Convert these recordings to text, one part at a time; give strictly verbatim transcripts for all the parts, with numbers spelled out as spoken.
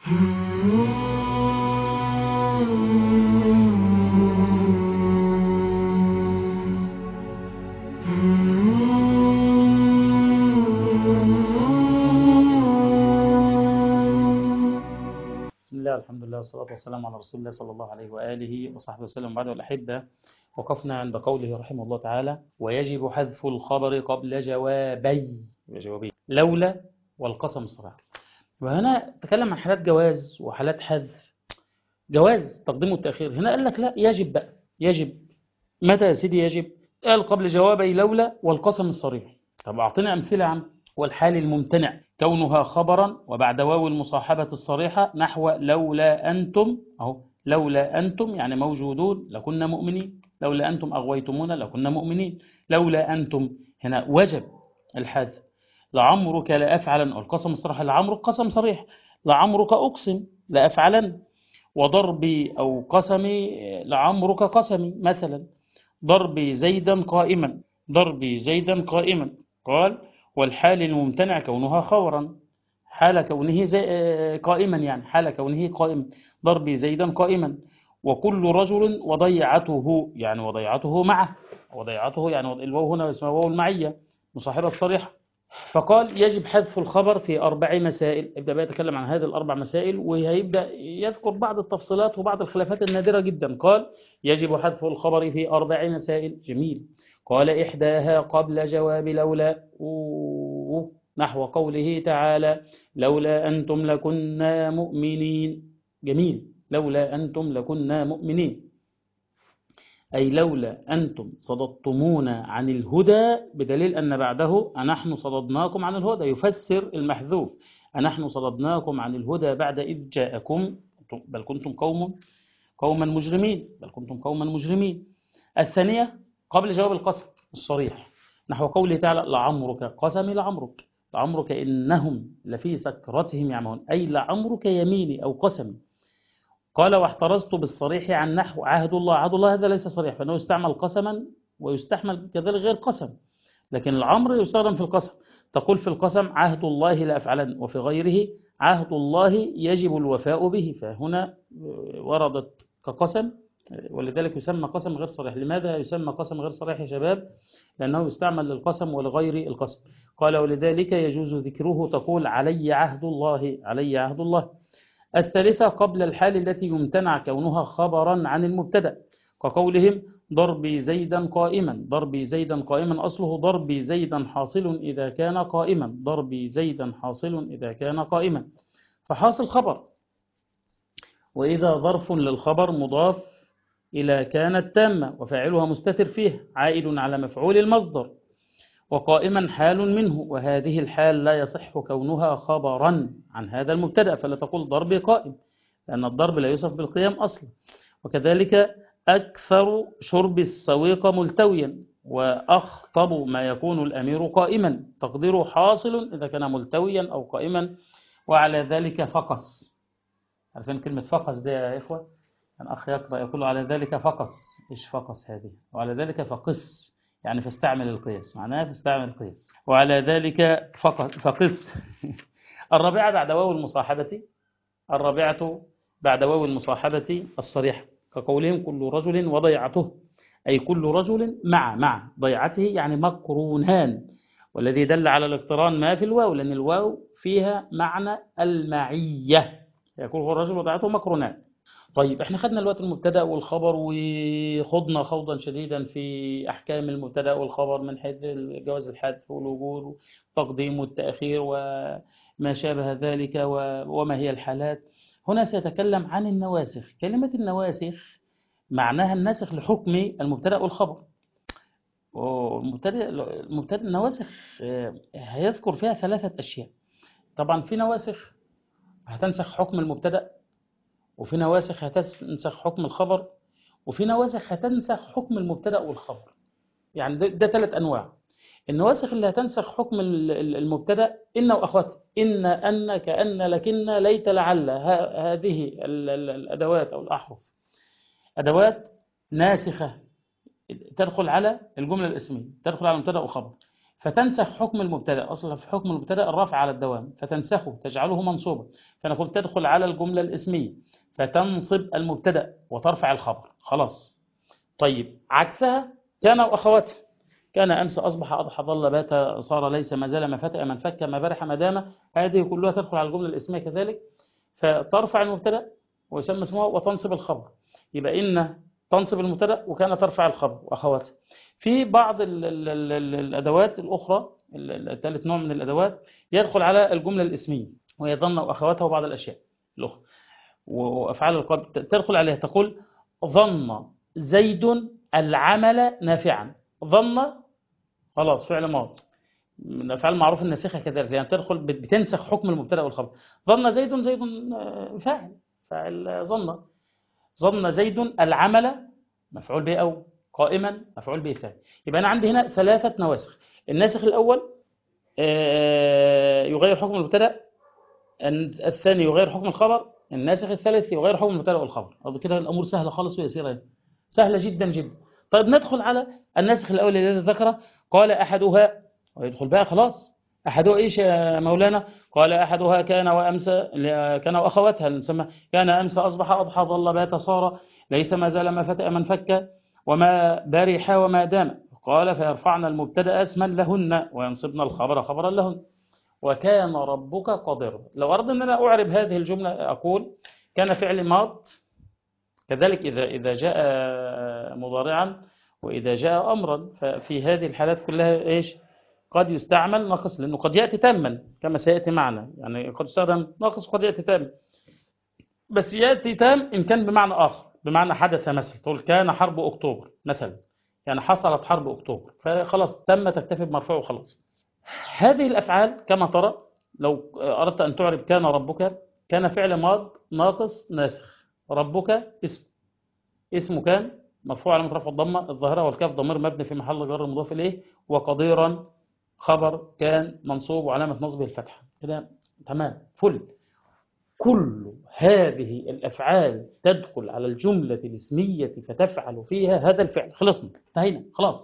بسم الله الحمد لله والصلاة والسلام على رسول الله صلى الله عليه وآله وصحبه وسلم. بعد الأحبة، وقفنا عند قوله رحمه الله تعالى: ويجب حذف الخبر قبل جوابي جوابي لولا والقسم الصراحة. وهنا تكلم عن حالات جواز وحالات حذف. جواز تقديم والتأخير، هنا قال لك لا، يجب بقى. يجب متى يا سيدي يجب؟ قال قبل جوابي لولا والقسم الصريح. طب أعطينا أمثلة عن والحال الممتنع كونها خبرا وبعد واو المصاحبة الصريحة نحو لولا أنتم. أهو لولا أنتم يعني موجودون لكنا مؤمنين، لولا أنتم أغويتمونا لكنا مؤمنين، لولا أنتم. هنا وجب الحذف. لعمرك لا أفعلن، القسم الصريح لعمرك قسم صريح، لعمرك أقسم لا أفعلن. وضربي أو قسمي لعمرك قسمي مثلا. ضربي زيدا قائما، ضربي زيدا قائما. قال والحال الممتنع كونها خبرا، حال كونه زي قائما، يعني حال كونه قائما. ضربي زيدا قائما. وكل رجل وضيعته، يعني وضيعته معه، وضيعته يعني الواو هنا اسمها واو المعية مصاحبة الصريحة. فقال يجب حذف الخبر في أربع مسائل. ابدأ بقى يتكلم عن هذه الأربع مسائل، وهيبدأ يذكر بعض التفصيلات وبعض الخلافات النادرة جدا. قال يجب حذف الخبر في أربع مسائل. جميل. قال إحداها قبل جواب لولا، نحو قوله تعالى لولا أنتم لكنا مؤمنين. جميل. لولا أنتم لكنا مؤمنين، أي لولا أنتم صددتمونا عن الهدى، بدليل أن بعده أنحن صددناكم عن الهدى، يفسر المحذوف. أنحن صددناكم عن الهدى بعد إذ جاءكم، بل كنتم قوم قوما مجرمين، بل كنتم قوما مجرمين. الثانية قبل جواب القسم الصريح، نحو قوله تعالى لعمرك قسمي لعمرك، لعمرك إنهم لفي سكرتهم يعمهون، أي لعمرك يميني أو قسمي. قال واحترزت بالصريح عن نحو عهد الله. عهد الله هذا ليس صريح، فإنه يستعمل قسما ويستحمل كذلك غير قسم، لكن العمر يستخدم في القسم. تقول في القسم عهد الله لا أفعلن، وفي غيره عهد الله يجب الوفاء به، فهنا وردت كقسم، ولذلك يسمى قسم غير صريح. لماذا يسمى قسم غير صريح يا شباب؟ لأنه يستعمل للقسم ولغير القسم. قال ولذلك يجوز ذكره، تقول علي عهد الله، علي عهد الله. الثالثة قبل الحال التي يمتنع كونها خبرا عن المبتدأ، كقولهم ضربي زيدا قائما. ضربي زيدا قائما أصله ضربي زيدا حاصل إذا كان قائما، ضربي زيدا حاصل إذا كان قائما، فحاصل خبر. وإذا ظرف للخبر مضاف إلى كانت تامة وفاعلها مستتر فيه عائد على مفعول المصدر، وقائما حال منه، وهذه الحال لا يصح كونها خبرا عن هذا المبتدأ، فلا تقول ضربي قائم، لأن الضرب لا يوصف بالقيام أصلا. وكذلك أكثر شرب السويق ملتويا، وأخطب ما يكون الأمير قائما، تقديره حاصل إذا كان ملتويا أو قائما. وعلى ذلك فقس. عارفين كلمة فقس دي يا إخوة؟ يعني أخ يقرأ يقول على ذلك فقس. إيش فقس هذه؟ وعلى ذلك فقس، يعني فاستعمل القياس، معناها فاستعمل القياس. وعلى ذلك فقس. الرابعة بعد واو المصاحبة، الرابعة بعد واو المصاحبة الصريحة، كقولهم كل رجل وضيعته، أي كل رجل مع مع ضيعته، يعني مقرونان، والذي دل على الاقتران ما في الواو، لأن الواو فيها معنى المعية، يكون هو الرجل وضيعته مقرونان. طيب احنا خدنا الوقت المبتدا والخبر، وخضنا خوضا شديدا في احكام المبتدا والخبر من حيث جواز الحذف والوجود والتقديم والتاخير وما شابه ذلك وما هي الحالات. هنا سيتكلم عن النواسخ. كلمه النواسخ معناها الناسخ لحكم المبتدا والخبر. والمبتدا المبتدا النواسخ هيذكر فيها ثلاثه اشياء. طبعا في نواسخ هتنسخ حكم المبتدا، وفي نواسخ هتنسخ حكم الخبر، وفي نواسخ هتنسخ حكم المبتدا والخبر. يعني ده, ده ثلاث انواع. النواسخ اللي هتنسخ حكم المبتدا ان واخواتها، ان ان كان لكن ليت لعل، هذه الادوات او الاحرف ادوات ناسخه تدخل على الجمله الاسميه، تدخل على المبتدا والخبر. فتنسخ حكم المبتدأ. أصلا في حكم المبتدأ الرفع على الدوام، فتنسخه تجعله منصوبا. فنقول تدخل على الجملة الاسمية فتنصب المبتدأ وترفع الخبر. خلاص. طيب عكسها كان وأخواتها. كان أمس أصبح أضحى ظل بات صار ليس ما زال ما فتئ من فك ما برح ما دام. هذه كلها تدخل على الجملة الاسمية كذلك، فترفع المبتدأ ويسمى اسمه وتنصب الخبر. يبقى إن تنصب المبتدأ وكان ترفع الخبر وأخواتها. في بعض ال ال ال ال الأدوات الأخرى، الثالث نوع من الأدوات يدخل على الجملة الاسمية وهي ظن وأخواتها وبعض الأشياء الأخرى وأفعال القلب تدخل عليها. تقول ظن زيد العمل نافعا. ظن خلاص فعل ماضي من الأفعال المعروف الناسخة كذلك، يعني تدخل بتنسخ حكم المبتدأ والخبر. ظن زيد زيد فاعل فاعل ظن. ظن زيد العمل مفعول به أو قائما مفعول به ثاني. يبقى أنا عندي هنا ثلاثة نواسخ. الناسخ الأول يغير حكم المبتدأ، الثاني يغير حكم الخبر، الناسخ الثالث يغير حكم المبتدأ والخبر. أظن كده الأمور سهلة خالص ويسيرة، سهلة جدا جدا. طيب ندخل على الناسخ الأول الذي ذكره. قال أحدها، ويدخل بقى خلاص. أحدها إيش يا مولانا؟ قال أحدها كان وأمسى، كان وأخواتها نسمى كان أمسى أصبح أضحى ظل بات صار ليس ما زال ما فتئ من فك وما برح وما دام. قال فيرفعن المبتدأ اسما لهن وينصبن الخبر خبرا لهن وكان ربك قدرا. لو أردت أن أنا أعرب هذه الجملة أقول كان فعل ماض كذلك إذا إذا جاء مضارعا وإذا جاء أمرا. ففي هذه الحالات كلها إيش؟ قد يستعمل ناقص لأنه قد يأتي تاما كما سيأتي معنا، يعني قد يستخدم ناقص وقد يأتي تام. بس يأتي تام إن كان بمعنى آخر، بمعنى حدث مثلا. تقول كان حرب أكتوبر مثلا، يعني حصلت حرب أكتوبر فخلاص تم تكتفي بمرفوع وخلاص. هذه الأفعال كما ترى لو أردت أن تعرب كان ربك، كان فعل ماض ناقص ناسخ. ربك اسم اسمه كان مرفوع على رفع الضمة الظاهرة والكاف ضمير مبني في محل جر مضاف إليه. وقديرا خبر كان منصوب وعلامة نصبه الفتحة. كده تمام فل. كل هذه الأفعال تدخل على الجملة الاسمية فتفعل فيها هذا الفعل. خلصنا انتهينا خلاص.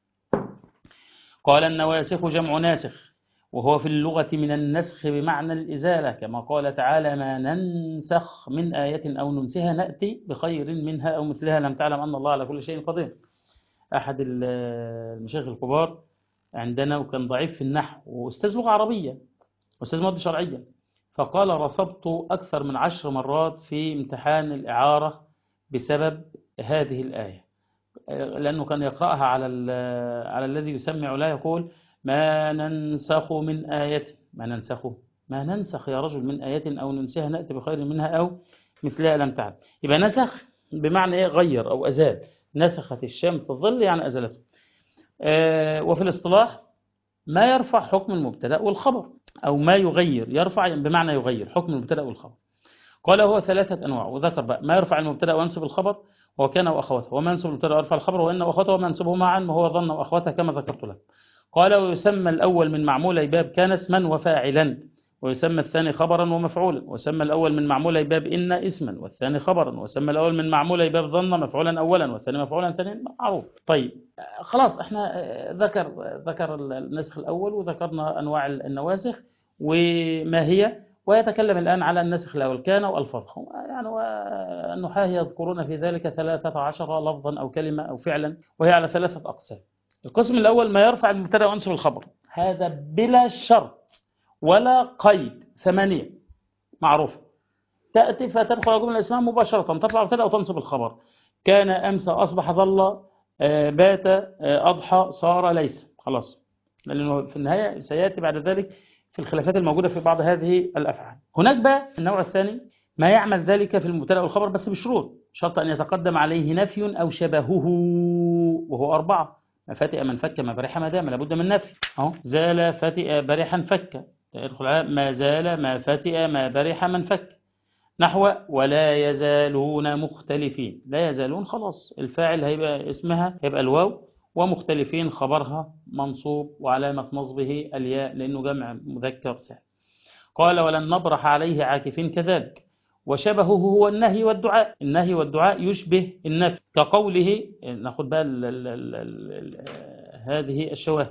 قال النواسخ جمع ناسخ وهو في اللغة من النسخ بمعنى الإزالة كما قال تعالى ما ننسخ من آية أو ننسها نأتي بخير منها أو مثلها لم تعلم أن الله على كل شيء قدير. أحد المشايخ الكبار عندنا وكان ضعيف في النحو وأستاذ لغة عربية وأستاذ مادة شرعية، فقال رصبت أكثر من عشر مرات في امتحان الإعارة بسبب هذه الآية، لأنه كان يقرأها على على الذي يسمع لا يقول ما ننسخ من آية. ما ننسخ ما ننسخ يا رجل من آية أو ننسها نأتي بخير منها أو مثلها لم تعلم. يبقى نسخ بمعنى إيه؟ غير أو أزال. نسخت الشمس الظل يعني أزلته. آه وفي الاصطلاح ما يرفع حكم المبتدأ والخبر، أو ما يغير يرفع بمعنى يغير حكم المبتدأ والخبر. قال هو ثلاثة أنواع وذكر بقى ما يرفع المبتدأ وينصب الخبر وكان وأخواتها، وما ينصب المبتدأ ويرفع الخبر وإن وأخواتها وما ينصبه معا وهو ظن وأخواتها كما ذكرت لك. قال ويسمى الأول من معمول باب كان اسما وفاعلا، ويسمى الثاني خبرا ومفعولا، ويسمى الأول من معمول باب إن اسما والثاني خبرا، ويسمى الأول من معمول باب ظن مفعولا أولا والثاني مفعولا ثانيا. معروف. طيب خلاص احنا ذكر ذكر النسخ الأول وذكرنا أنواع النواسخ وما هي، ويتكلم الآن على النسخ الأول كان وألفاظه. يعني النحاة يذكرون في ذلك ثلاثة عشر لفظا أو كلمة أو فعلا، وهي على ثلاثة أقسام. القسم الأول ما يرفع المبتدأ وينصب الخبر، هذا بلا شرط ولا قيد. ثمانية معروفة تأتي فتدخل على جملة الأسماء مباشرة، ترفع المبتدأ وتنصب الخبر. كان أمس أصبح ظل بات أضحى صار ليس. خلاص، لأنه في النهاية سيأتي بعد ذلك في الخلافات الموجودة في بعض هذه الأفعال. هناك بقى النوع الثاني ما يعمل ذلك في المبتدأ والخبر بس بشروط، شرط أن يتقدم عليه نفي أو شبهه، وهو أربعة. ما فتئ من فك ما برح ما دام، لابد من نفي. أهو زال فتئ برحا فك، يدخل على ما زال ما فتئ ما برح من فك. نحو ولا يزالون مختلفين. لا يزالون خلاص الفاعل هيبقى اسمها هيبقى الواو، ومختلفين خبرها منصوب وعلامة نصبه الياء لأنه جمع مذكر سالم. قال ولن نبرح عليه عاكفين كذلك. وشبهه هو النهي والدعاء. النهي والدعاء يشبه النفي كقوله، ناخد بقى ال ال ال ال ال هذه الشواهد.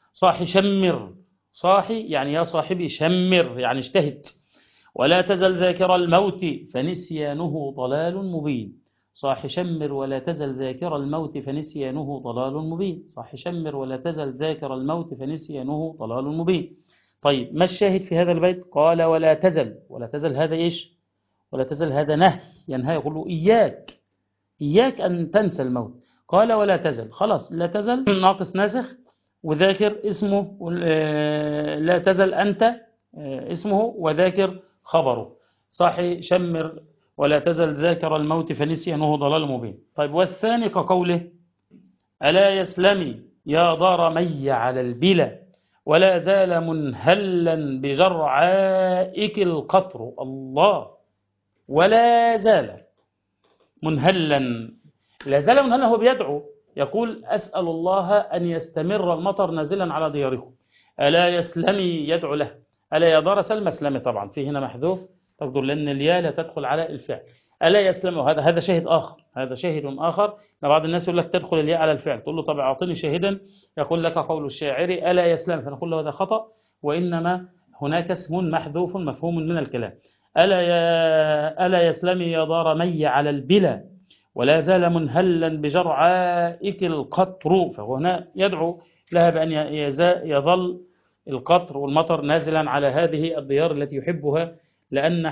صاحي شمر، صاحي يعني يا صاحبي شمر يعني اجتهد. ولا تزل ذاكر الموت فنسيانه ضلال مبين. صاح شمر ولا تزل ذاكر الموت فنسيانه ضلال مبين. صاح شمر ولا تزل ذاكر الموت فنسيانه ضلال مبين. طيب ما الشاهد في هذا البيت؟ قال ولا تزل. ولا تزل هذا إيش؟ ولا تزل هذا نهي، ينهى يقول له إياك إياك أن تنسى الموت. قال ولا تزل، خلاص لا تزل ناقص ناسخ، وذاكر اسمه لا تزل أنت اسمه، وذاكر خبره. صاحي شمر ولا تزل ذاكر الموت فنسيانه ضلال مبين. طيب والثاني كقوله ألا يسلمي يا دار مي على البلا ولا زال منهلا بجرعائك القطر. الله، ولا زال منهلا، لا زال منهلا، هو بيدعو يقول أسأل الله أن يستمر المطر نازلا على دياركم. ألا يسلمي يدعو له، ألا يا دار سلمى سلمي، طبعا في هنا محذوف تقدر لأن الياء لا تدخل على الفعل. ألا يسلم، هذا هذا شاهد آخر، هذا شاهد آخر. بعض الناس يقول لك تدخل الياء على الفعل، تقول له طب أعطني شاهدا، يقول لك قول الشاعر ألا يسلم، فنقول له هذا خطأ، وإنما هناك اسم محذوف مفهوم من الكلام. ألا يا ألا يسلمي يا دار مي على البلا ولا زال منهلا بجرعائك القطر، فهو هنا يدعو لها بأن يظل القطر والمطر نازلا على هذه الديار التي يحبها لأن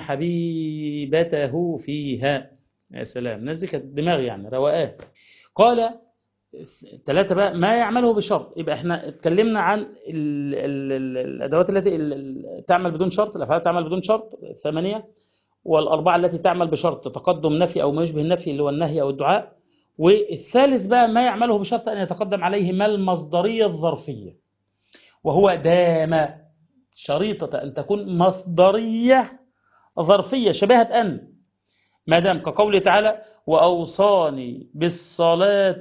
حبيبته فيها. يا سلام، نزك الدماغ يعني روقان. قال ثلاثة بقى ما يعمله بشرط. يبقى احنا اتكلمنا عن ال ال ال الأدوات التي تعمل بدون شرط، الأفعال تعمل بدون شرط ثمانية، والأربعة التي تعمل بشرط تقدم نفي أو ما يشبه النفي اللي هو النهي أو الدعاء. والثالث بقى ما يعمله بشرط أن يتقدم عليه ما المصدرية الظرفية، وهو دام، شريطة أن تكون مصدرية ظرفية شبيهة أن، ما دام كقوله تعالى وأوصاني بالصلاة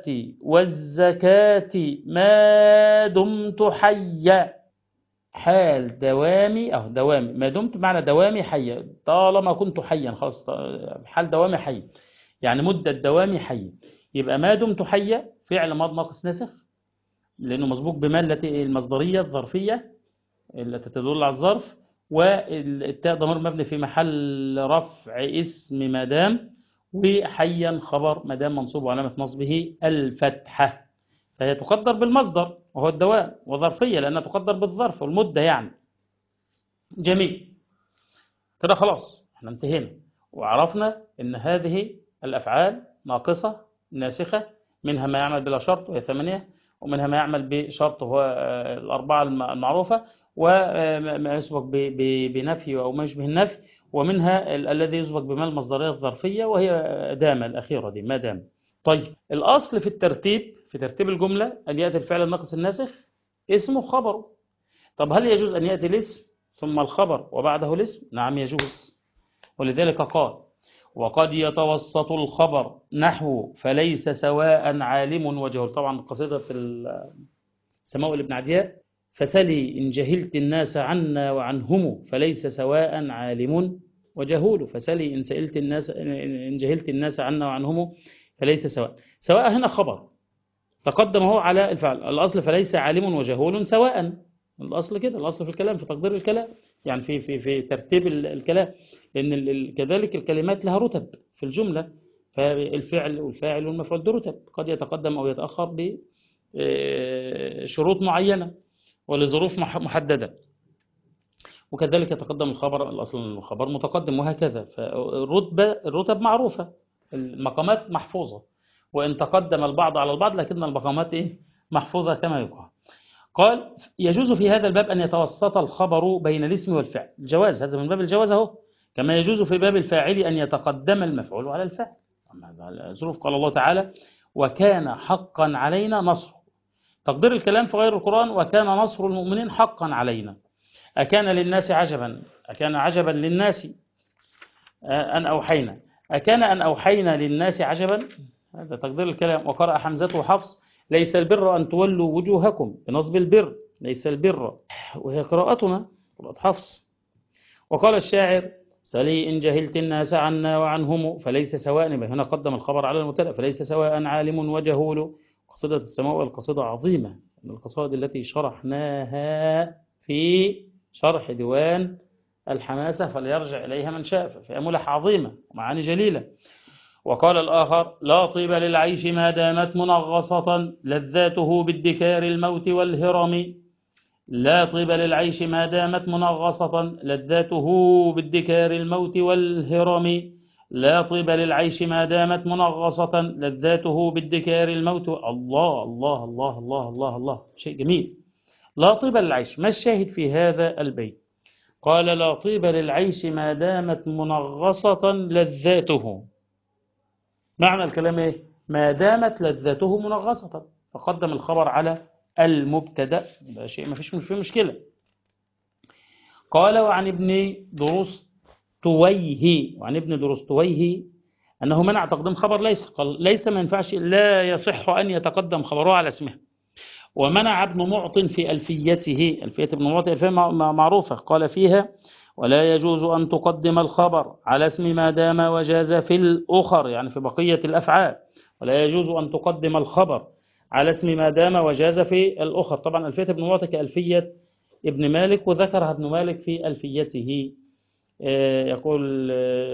والزكاة ما دمت حيا، حال دوامي أو دوامي، ما دمت معنى دوامي حيا، طالما كنت حيا خلاص، حال دوامي حي يعني مدة دوامي حي. يبقى ما دمت حيا فعل ماض ناقص ناسخ لأنه مسبوق بما التي المصدرية الظرفية التي تدل على الظرف، والتاء ضمير مبني في محل رفع اسم ما دام، وحيا خبر ما دام منصوب وعلامة نصبه الفتحة، فهي تقدر بالمصدر وهو الدوام، وظرفية لأنها تقدر بالظرف والمدة يعني. جميل كده، خلاص احنا انتهينا وعرفنا ان هذه الأفعال ناقصة ناسخة، منها ما يعمل بلا شرط وهي ثمانية، ومنها ما يعمل بشرط وهو الأربعة المعروفة، وما يسبق بنفي أو ما يشبه النفي، ومنها الذي يسبق بما المصدرية الظرفية وهي دام الأخيرة دي ما دام. طيب الأصل في الترتيب، في ترتيب الجملة أن يأتي الفعل الناقص الناسخ اسمه خبره. طب هل يجوز أن يأتي الاسم ثم الخبر وبعده الاسم؟ نعم يجوز، ولذلك قال وقد يتوسط الخبر نحو فليس سواء عالم وجهول. طبعا قصيدة سماء لابن عدياء فسلي إن جهلت الناس عنا وعنهم فليس سواء عالم وجهول، فسلي إن سئلت الناس إن جهلت الناس عنا وعنهم فليس سواء. سواء هنا خبر تقدم هو على الفعل، الأصل فليس عالم وجهول سواء، الأصل كده، الأصل في الكلام في تقدير الكلام يعني في في في ترتيب الكلام، لأن كذلك الكلمات لها رتب في الجملة، فالفعل والفاعل والمفعول ده رتب قد يتقدم أو يتأخر بشروط معينة ولظروف محددة، وكذلك يتقدم الخبر، الأصل الخبر متقدم، وهكذا. فالرتبة الرتب معروفة، المقامات محفوظة، وإن تقدم البعض على البعض لكن المقامات إيه؟ محفوظة كما يقال. قال يجوز في هذا الباب أن يتوسط الخبر بين الاسم والفعل، الجواز، هذا من باب الجواز اهو، كما يجوز في باب الفاعل أن يتقدم المفعول على الفعل. ظروف قال الله تعالى وكان حقا علينا نصر، تقدير الكلام في غير القرآن وكان نصر المؤمنين حقا علينا. أكان للناس عجبا، أكان عجبا للناس أن أوحينا، أكان أن أوحينا للناس عجبا، هذا تقدير الكلام. وقرأ حمزة وحفص ليس البر أن تولوا وجوهكم بنصب البر، ليس البر، وهي قراءتنا قراءة حفص. وقال الشاعر سلي إن جهلت الناس عنا وعنهم فليس سواء، هنا قدم الخبر على المبتدأ، فليس سواء عالم وجهول. قصيدة السماء القصيدة عظيمة من القصائد التي شرحناها في شرح ديوان الحماسة، فليرجع إليها من شاء، فيها ملح عظيمة ومعاني جليلة. وقال الآخر: لا طيب للعيش ما دامت منغصة لذاته بالدكار الموت والهرم. لا طيب للعيش ما دامت منغصة لذاته بالدكار الموت والهرم. لا طيب للعيش ما دامت منغصة لذاته بالدكار الموت. الله الله الله الله الله الله، شيء جميل. لا طيب للعيش، ما الشاهد في هذا البيت؟ قال: لا طيب للعيش ما دامت منغصة لذاته. معنى الكلام ايه؟ ما دامت لذاته منغصة، فقدم الخبر على المبتدأ، ده شيء ما فيش فيه مشكلة. قال: وعن ابن درستويه وعن ابن درستويه أنه منع تقديم خبر ليس، قال ليس ما ينفعش، لا يصح أن يتقدم خبره على اسمه. ومنع ابن معط في ألفيته، ألفية ابن معط ألفية معروفة، قال فيها: ولا يجوز أن تقدم الخبر على اسم ما دام وجاز في الأخر، يعني في بقية الأفعال. ولا يجوز أن تقدم الخبر على اسم ما دام وجاز في الأخر. طبعا ألفية ابن معط كألفية ابن مالك، وذكرها ابن مالك في ألفيته. يقول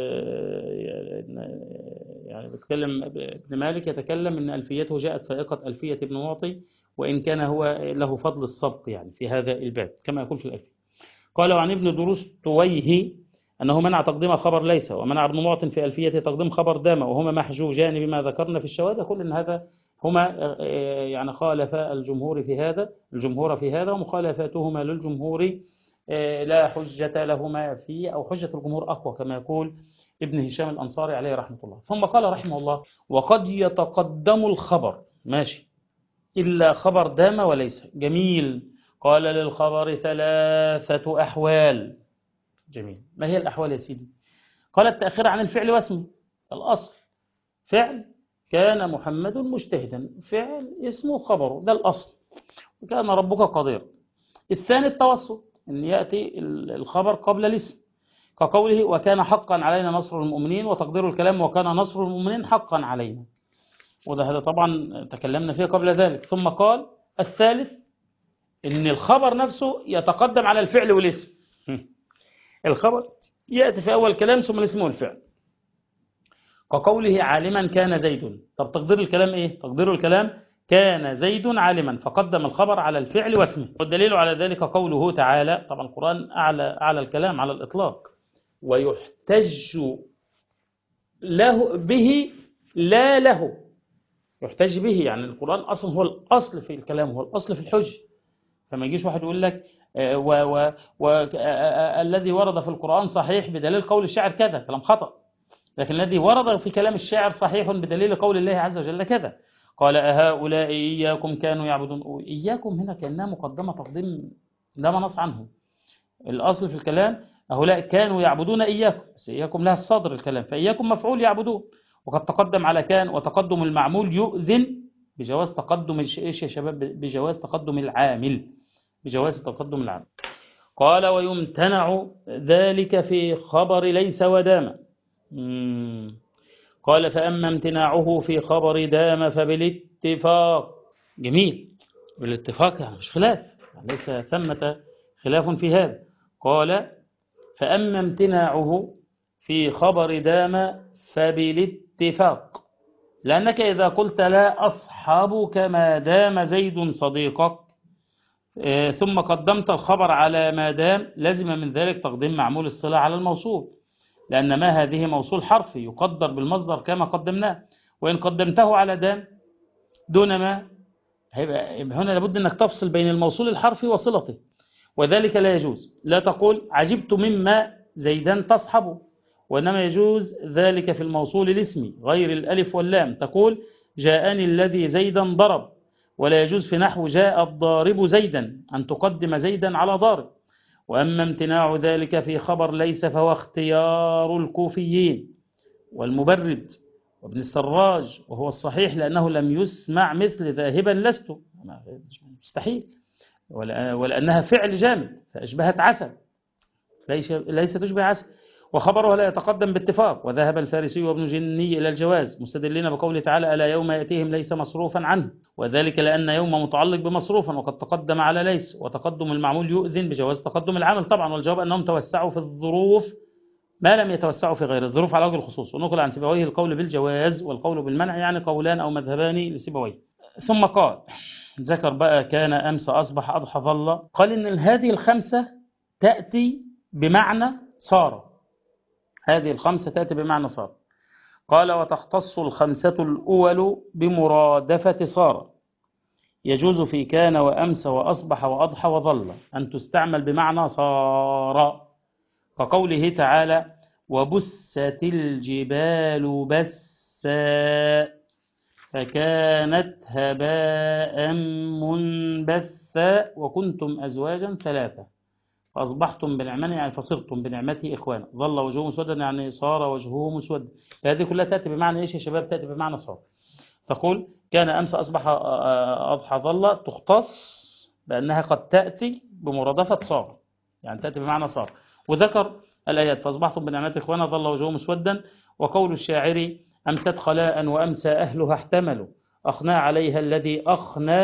يعني بيتكلم ابن مالك، يتكلم أن ألفيته جاءت فائقة ألفية ابن معطي، وإن كان هو له فضل السبق يعني في هذا الباب كما يقول في الألفية. قال: وعن ابن درستويه أنه منع تقديم خبر ليس، ومنع ابن معط في ألفيته تقديم خبر دام، وهما محجوجان بما ذكرنا في الشواذ. يقول إن هذا هما يعني خالفا الجمهور في هذا الجمهور في هذا ومخالفاتهما للجمهور لا حجة لهما فيه، أو حجة الجمهور أقوى كما يقول ابن هشام الأنصاري عليه رحمة الله. ثم قال رحمه الله: وقد يتقدم الخبر، ماشي، إلا خبر دام وليس. جميل. قال: للخبر ثلاثة أحوال. جميل. ما هي الأحوال يا سيدي؟ قال: التأخير عن الفعل واسمه، الأصل فعل كان محمد مجتهدا، فعل اسمه خبره، ده الأصل، وكان ربك قدير. الثاني التوسط، أن يأتي الخبر قبل الاسم، كقوله: وكان حقا علينا نصر المؤمنين، وتقدير الكلام: وكان نصر المؤمنين حقا علينا. وده هذا طبعا تكلمنا فيه قبل ذلك. ثم قال: الثالث إن الخبر نفسه يتقدم على الفعل والاسم. الخبر يأتي في أول كلام ثم الاسم والفعل، كقوله: عالما كان زيد. طب تقدير الكلام إيه؟ تقدير الكلام: كان زيد عالما، فقدم الخبر على الفعل واسمه. والدليل على ذلك قوله تعالى، طبعا القرآن أعلى أعلى الكلام على الإطلاق: ويحتج له به لا له. يحتج به يعني القرآن أصلا هو الأصل في الكلام، هو الأصل في الحج. فما يجيش واحد يقول لك والذي ورد في القرآن صحيح بدليل قول الشاعر كذا، كلام خطأ. لكن الذي ورد في كلام الشاعر صحيح بدليل قول الله عز وجل كذا. قال: أهؤلاء إياكم كانوا يعبدون. إياكم هنا كأنها مقدمة تقديم، لا منص عنه. الأصل في الكلام: هؤلاء كانوا يعبدون إياكم، بس إياكم لها الصدر الكلام، فإياكم مفعول يعبدون، وقد تقدم على كان، وتقدم المعمول يؤذن بجواز تقدم إيش يا شباب؟ بجواز تقدم العامل، بجواز تقدم العامل. قال: ويمتنع ذلك في خبر ليس ودام. مم. قال: فأما امتناعه في خبر دام فبالاتفاق. جميل، بالاتفاق يعني مش خلاف، يعني ليس ثمة خلاف في هذا. قال: فأما امتناعه في خبر دام فبالاتفاق، لأنك إذا قلت لا أصحابك ما دام زيد صديقك ثم قدمت الخبر على ما دام، لازم من ذلك تقديم معمول الصلة على الموصول، لأن ما هذه موصول حرفي يقدر بالمصدر كما قدمناه. وإن قدمته على دام دون ما، هيبقى هنا لابد أنك تفصل بين الموصول الحرفي وصلته، وذلك لا يجوز. لا تقول عجبت مما زيدان تصحبه، وإنما يجوز ذلك في الموصول الاسمي غير الألف واللام. تقول جاءني الذي زيدا ضرب، ولا يجوز في نحو جاء الضارب زيدا أن تقدم زيدا على ضارب. وأما امتناع ذلك في خبر ليس فهو اختيار الكوفيين والمبرد وابن السراج، وهو الصحيح لأنه لم يسمع مثل ذاهبا لست، مستحيل، ولأنها فعل جامد فأشبهت عسل، ليس تشبه عسل. وخبرها لا يتقدم باتفاق. وذهب الفارسي وابن جني إلى الجواز مستدلين بقوله تعالى ألا يوم يأتيهم ليس مصروفا عنه، وذلك لأن يوم متعلق بمصروفا وقد تقدم على ليس، وتقدم المعمول يؤذن بجواز تقدم العمل طبعا. والجواب أنهم توسعوا في الظروف ما لم يتوسعوا في غير الظروف على وجه الخصوص. ونقل عن سيبويه القول بالجواز والقول بالمنع، يعني قولان أو مذهبان لسيبويه. ثم قال ذكر بقى كان أمس أصبح أضحى ظل، قال إن هذه الخمسة تأتي بمعنى صار، هذه الخمسة تأتي بمعنى صار. قال وتختص الخمسة الأول بمرادفة صار، يجوز في كان وأمس وأصبح وأضحى وظل أن تستعمل بمعنى صار، كقوله تعالى وبست الجبال بسا فكانت هباء منبثا وكنتم أزواجا ثلاثة فأصبحتم بنعمته يعني فصرتم بنعمته إخوانا، ظل وجهه مسودا يعني صار وجهه مسودا. هذه كلها تأتي بمعنى إيش يا شباب؟ تأتي بمعنى صار. تقول كان أمس أصبح أضحى ظل تختص بأنها قد تأتي بمرادفة صار، يعني تأتي بمعنى صار. وذكر الآيات فأصبحتم بنعمته إخوانا ظل وجهه مسودا. وقول الشاعر أمست خلاء وأمسى أهلها احتملوا أخنى عليها الذي أخنى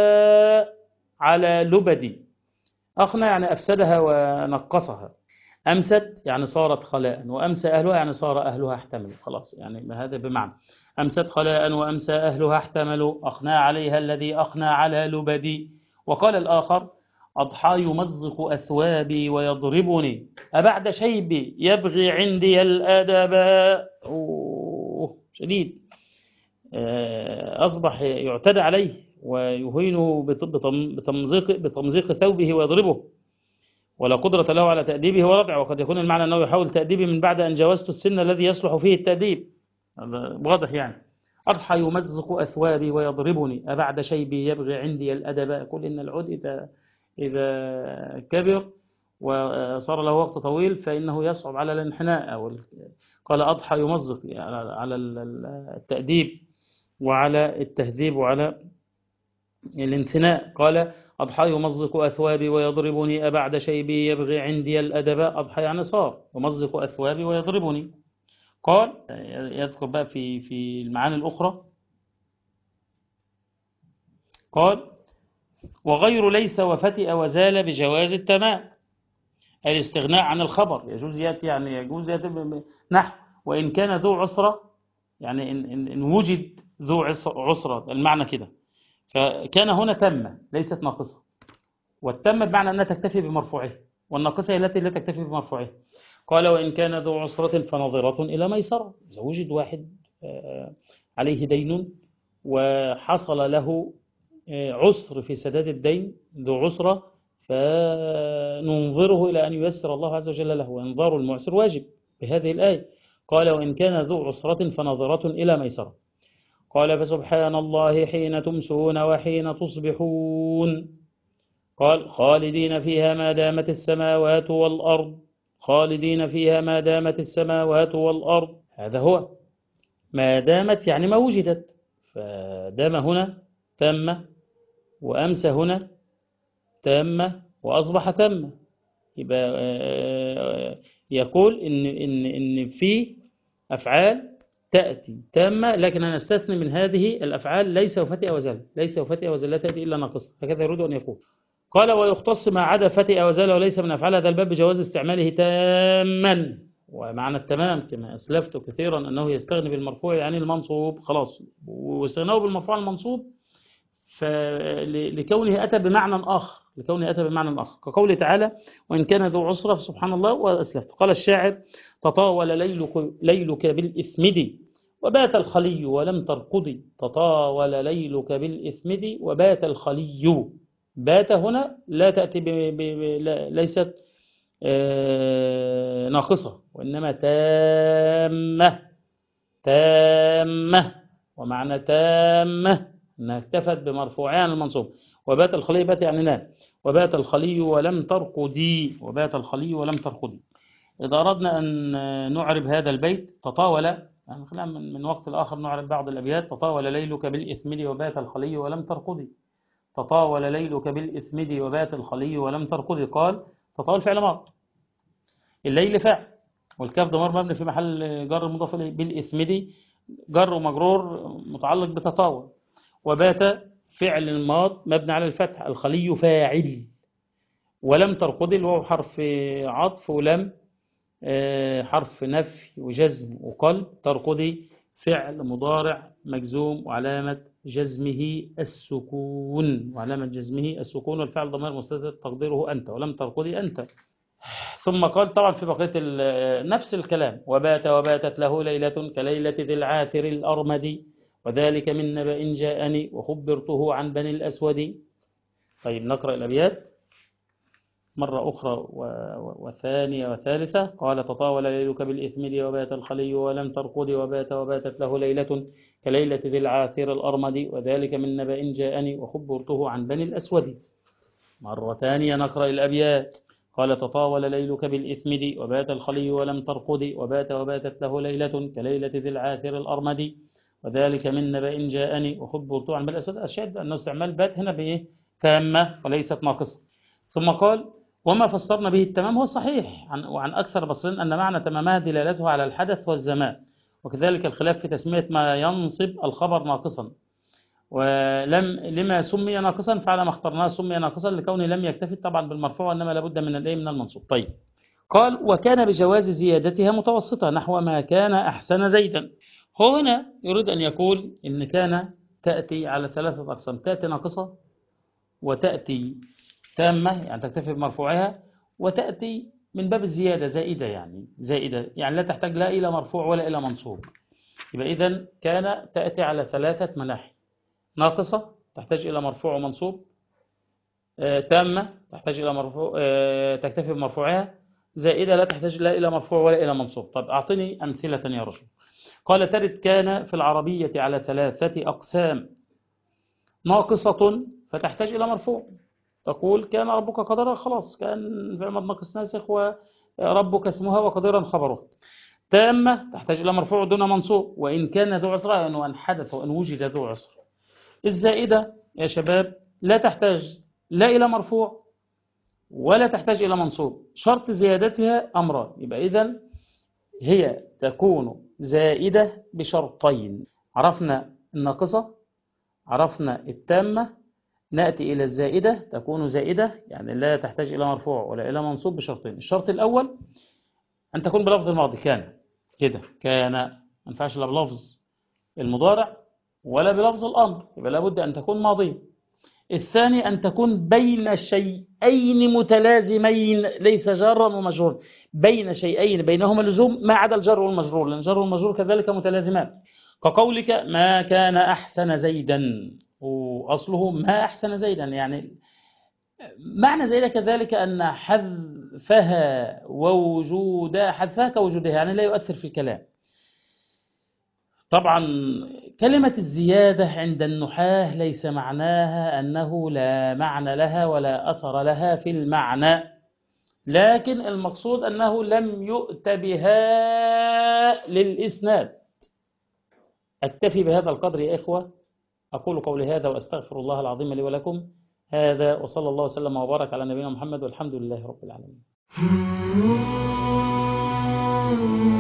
على لبدي، أخنى يعني أفسدها ونقصها، أمست يعني صارت خلاء، وأمسى أهلها يعني صار أهلها احتملوا، خلاص يعني هذا بمعنى أمست خلاء وأمسى أهلها احتملوا أخنى عليها الذي أخنى على لبدي. وقال الآخر أضحى يمزق أثوابي ويضربني أبعد شيبي يبغي عندي الأدب. أوه شديد، أصبح يعتدى عليه ويهينه بتمزيق, بتمزيق ثوبه ويضربه، ولا قدرة له على تأديبه ورضعه. وقد يكون المعنى أنه يحاول تأديبه من بعد أن جاوزت السن الذي يصلح فيه التأديب، واضح يعني. أضحى يمزق أثوابي ويضربني أبعد شيبي يبغي عندي الأدب. يقول إن العود إذا, إذا كبر وصار له وقت طويل فإنه يصعب على الانحناء. أو قال أضحى يمزق على التأديب وعلى التهذيب وعلى الانثناء. قال أضحى يمزق أثوابي ويضربني أبعد شيبي يبغي عندي الأدب. أضحى يعني صار يمزق أثوابي ويضربني. قال يذكر بقى في في المعاني الأخرى، قال وغير ليس وفتئ وزال بجواز التمام الاستغناء عن الخبر، يجوز يأتي يعني يجوز يأتي نحو وإن كان ذو عسرة، يعني إن, إن, إن وجد ذو عسرة المعنى كده، فكان هنا تم ليست ناقصة، والتم بمعنى أنها تكتفي بمرفوعه، والناقصة هي التي لا تكتفي بمرفوعه. قال وإن كان ذو عسرة فنظرة إلى ميسرة، إذا وجد واحد عليه دين وحصل له عسر في سداد الدين ذو عسرة فننظره إلى أن ييسر الله عز وجل له، وإنظار المعسر واجب بهذه الآية. قال وإن كان ذو عسرة فنظرة إلى ميسرة. قال فسبحان الله حين تمسون وحين تصبحون. قال خالدين فيها ما دامت السماوات والأرض، خالدين فيها ما دامت السماوات والأرض، هذا هو ما دامت يعني ما وجدت، فدام هنا تم، وأمسى هنا تم، وأصبح تم. يبقى يقول إن, إن, إن في أفعال تأتي تامة، لكن أنا استثني من هذه الأفعال ليس وفتئ وزال، ليس وفتئ وزال لا تأتي إلا ناقصة، هكذا يريد أن يقول. قال ويختص ما عدا فتئ وزال وليس من أفعال هذا الباب بجواز استعماله تاما. ومعنى التمام كما أسلفت كثيرا أنه يستغني بالمرفوع يعني المنصوب خلاص، واستغناه بالمرفوع المنصوب لكونه أتى بمعنى آخر، لكونه أتى بمعنى آخر كقوله تعالى وإن كان ذو عسرة سبحان الله وأسلفت. قال الشاعر تطاول ليلك, ليلك بالإثمد وبات الخلي ولم ترقضي، تطاول ليلك بالإثمد وبات الخلي، بات هنا لا تأتي ب ب ب ليست آه ناقصة وإنما تامة، تامة، ومعنى تامة أنها اكتفت بمرفوعان المنصوب. وبات الخلي بات يعني نام، وبات الخلي ولم ترقدي، وبات الخلي ولم ترقدي. إذا أردنا أن نعرب هذا البيت تطاول، يعني خلينا من, من وقت الآخر نعرب بعض الأبيات. تطاول ليلك بالإثمد وبات الخلي ولم ترقدي، تطاول ليلك بالإثمد وبات الخلي ولم ترقدي. قال تطاول فعل ماض، الليل فاعل، والكاف ضمير مبني في محل جر مضاف إليه. بالإثمدي جر ومجرور متعلق بتطاول. وبات فعل ماض مبني على الفتح. الخلي فاعل. ولم ترقدي الواو حرف عطف، ولم حرف نفي وجزم وقلب. ترقدي فعل مضارع مجزوم وعلامة جزمه السكون، وعلامة جزمه السكون، والفعل ضمير مستتر تقديره أنت. ولم ترقدي أنت. ثم قال طبعا في بقية نفس الكلام: وبات وباتت له ليلة كليلة ذي العاثر الأرمد، وذلك من نبأ جاءني وخبرته عن بني الأسود. طيب نقرأ الأبيات مرة أخرى وثانية وثالثة. قال: تطاول ليلك بالإثم وبات الخلي ولم ترقد، وبات وباتت له ليلة كليلة ذي العاثر الأرمد، وذلك من نبأ جاءني وخبرته عن بني الأسود. مرة ثانية نقرأ الأبيات. قال: تطاول ليلك بالإثم وبات الخلي ولم ترقد، وبات وباتت له ليلة كليلة ذي العاثر الأرمد، وذلك من نبأ جاءني وخبرته عن بني الأسود. الشاهد أن استعمال بات هنا بإيه؟ تامة وليست ناقصة. ثم قال: وما فسرنا به التمام هو الصحيح عن وعن أكثر بصرين أن معنى تمامها دلالته على الحدث والزمان، وكذلك الخلاف في تسمية ما ينصب الخبر ناقصا. ولم لما سمي ناقصا فعلى ما اخترناه سمي ناقصا لكونه لم يكتفي طبعا بالمرفوع، وإنما لابد من الايه من المنصوب. طيب قال: وكان بجواز زيادتها متوسطة نحو ما كان أحسن زيدا. هو هنا يريد أن يقول إن كان تأتي على ثلاثة أقسام: تأتي ناقصة، وتأتي تامة يعني تكتفي بمرفوعها، وتأتي من باب الزيادة زائدة يعني زائدة يعني لا تحتاج لا إلى مرفوع ولا إلى منصوب. يبقى إذن كان تأتي على ثلاثة مناحي: ناقصة تحتاج إلى مرفوع ومنصوب، آه، تامة تحتاج إلى مرفوع آه، تكتفي بمرفوعها، زائدة لا تحتاج لا إلى مرفوع ولا إلى منصوب. طب أعطني أمثلة يا رجل. قال: ترد كان في العربية على ثلاثة أقسام: ناقصة فتحتاج إلى مرفوع، تقول كان ربك قدرا، خلاص كان فعل ناقص ناسخ وربك اسمها وقدرا خبره. تامة تحتاج إلى مرفوع دون منصوب، وإن كان ذو عسر يعني وأن حدث وأن وجد ذو عسر. الزائدة يا شباب لا تحتاج لا إلى مرفوع ولا تحتاج إلى منصوب، شرط زيادتها أمران. يبقى إذن هي تكون زائدة بشرطين: عرفنا الناقصة، عرفنا التامة، نأتي إلى الزائدة تكون زائدة يعني لا تحتاج إلى مرفوع ولا إلى منصوب بشرطين. الشرط الأول أن تكون بلفظ الماضي كان كده، كان ما ينفعش لا بلفظ المضارع ولا بلفظ الأمر، يبقى لابد أن تكون ماضية. الثاني أن تكون بين شيئين متلازمين ليس جارا ومجرورا، بين شيئين بينهما لزوم ما عدا الجر والمجرور، لأن الجر والمجرور كذلك متلازمان، كقولك ما كان أحسن زيدا، وأصله ما أحسن زيدا يعني معنى زيدا، كذلك أن حذفها ووجودها حذفها كوجودها يعني لا يؤثر في الكلام. طبعا كلمة الزيادة عند النحاة ليس معناها أنه لا معنى لها ولا أثر لها في المعنى، لكن المقصود أنه لم يؤت بها للإسناد. أكتفي بهذا القدر يا إخوة، أقول قولي هذا وأستغفر الله العظيم لي ولكم. هذا وصلى الله وسلم وبارك على نبينا محمد، والحمد لله رب العالمين.